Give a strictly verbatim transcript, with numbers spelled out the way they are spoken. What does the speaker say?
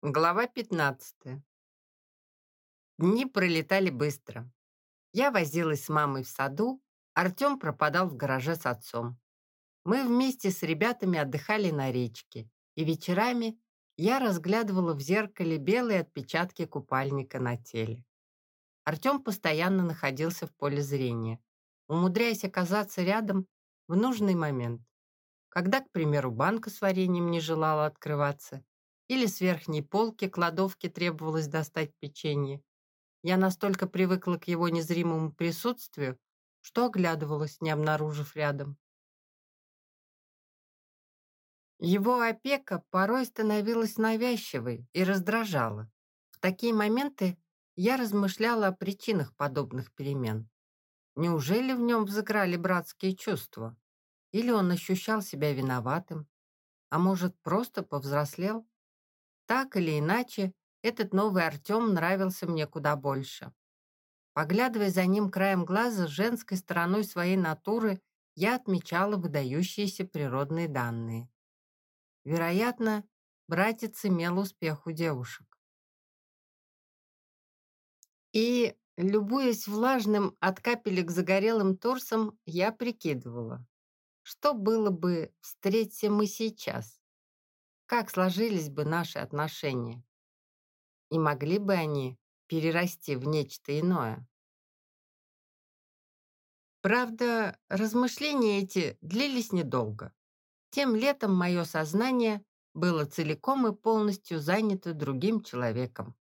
Глава пятнадцатая. Дни пролетали быстро. Я возилась с мамой в саду, Артем пропадал в гараже с отцом. Мы вместе с ребятами отдыхали на речке, и вечерами я разглядывала в зеркале белые отпечатки купальника на теле. Артем постоянно находился в поле зрения, умудряясь оказаться рядом в нужный момент, когда, к примеру, банка с вареньем не желала открываться, или с верхней полки кладовки требовалось достать печенье. Я настолько привыкла к его незримому присутствию, что оглядывалась, не обнаружив рядом. Его опека порой становилась навязчивой и раздражала. В такие моменты я размышляла о причинах подобных перемен. Неужели в нем взыграли братские чувства? Или он ощущал себя виноватым? А может, просто повзрослел? Так или иначе, этот новый Артем нравился мне куда больше. Поглядывая за ним краем глаза, женской стороной своей натуры, я отмечала выдающиеся природные данные. Вероятно, братец имел успех у девушек. И, любуясь влажным от капелек загорелым торсом, я прикидывала, что было бы, встреться мы сейчас, как сложились бы наши отношения, и могли бы они перерасти в нечто иное. Правда, размышления эти длились недолго. Тем летом мое сознание было целиком и полностью занято другим человеком.